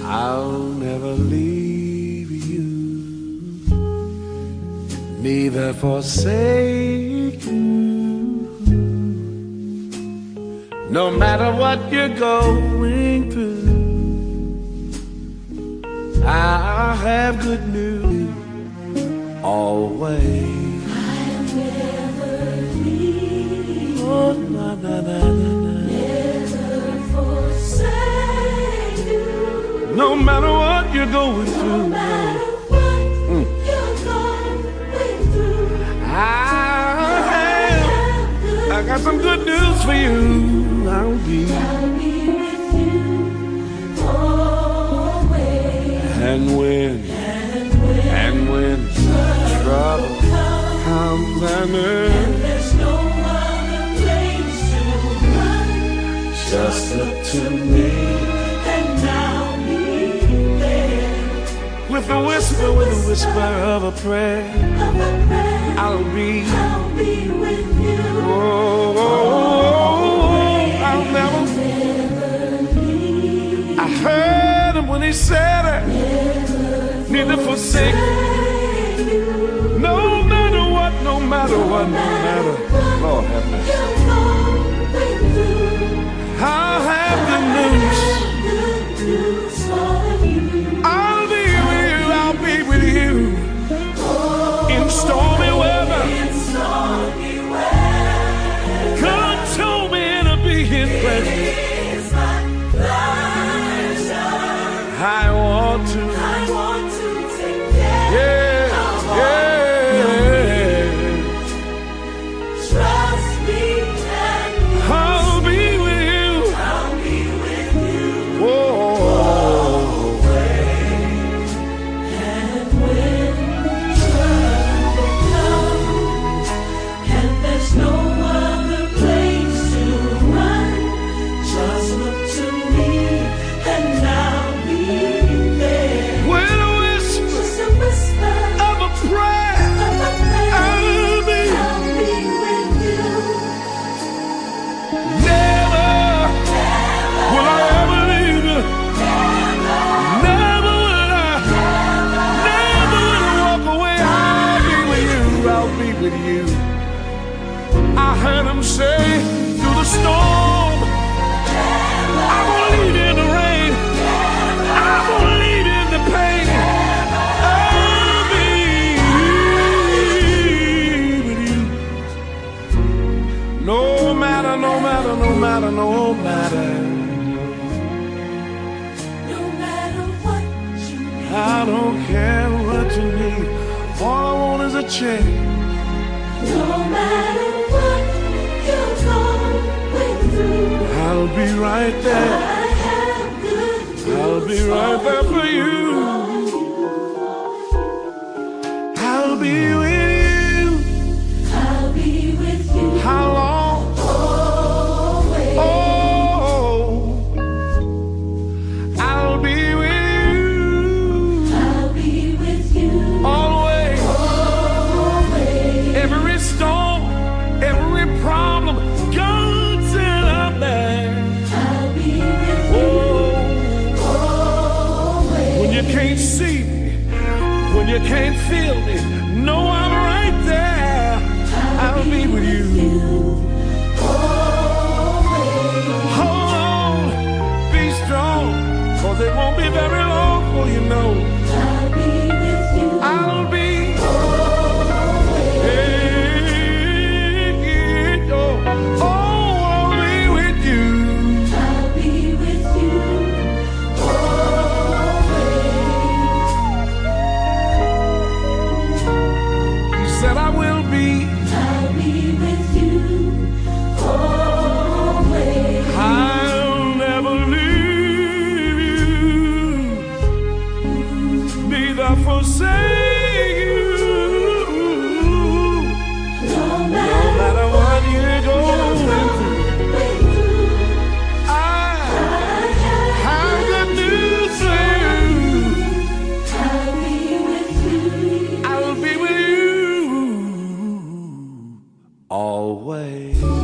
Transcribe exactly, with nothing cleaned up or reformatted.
I'll never leave you, neither forsake you. No matter what you're going through, I have good news always. I'll never leave you, Oh, na, na, na, na, na. never forsake you. No matter what you're going No through, matter what Mm. you're going through, I have, I got some good news for you. I'll be, I'll be with you always. and when, And when and when trouble comes, comes and and there's no other place to run, just look to me. and I'll be there. With a whisper, with a whisper of a prayer, Of a prayer, I'll be, I'll be with you. oh, I'll never, I heard him when he said it, neither forsake, no matter what, no matter what, no matter, Lord have mercy. I'll have the news, I'll be with you, I'll be with you, in stormy weather, God told me it'll be his pleasure, I want to, yeah, yeah, I'll be with you, oh, There's no other place to run. Just look to me, and I'll be there. with a whisper Just a whisper of a prayer, of a prayer. I'll be, I'll be with you. never will I ever leave you, never will I, never will I walk away, I'll be with you, I'll be with you. I heard him say through the storm, I'm gonna lead in the rain, I'm gonna lead in the pain, I'll be with you. No matter, no matter, no matter, no matter, No matter what you need, I don't care what you need, all I want is a change. no matter what you're going through, I'll be right I there, have good I'll be right there for you, I'll be with you. I'll be with you How long? always. Oh, I'll be with you I'll be with you always. always. Every storm, every problem, God said I'm there. I'll be with you Oh, always. when you can't see me, when you can't feel me, know I'm right there. I'll be with you. Hold on, be strong, cause it won't be very long for you know. I'll be with you I'll be, hey, oh, oh, I'll be with you. I'll be with you always. He said I will be, I'll be with you always. I'll never leave you, neither forsake you. No No matter matter what you're going through, going through, I I have have good news for you. I'll be with you I'll be with you always.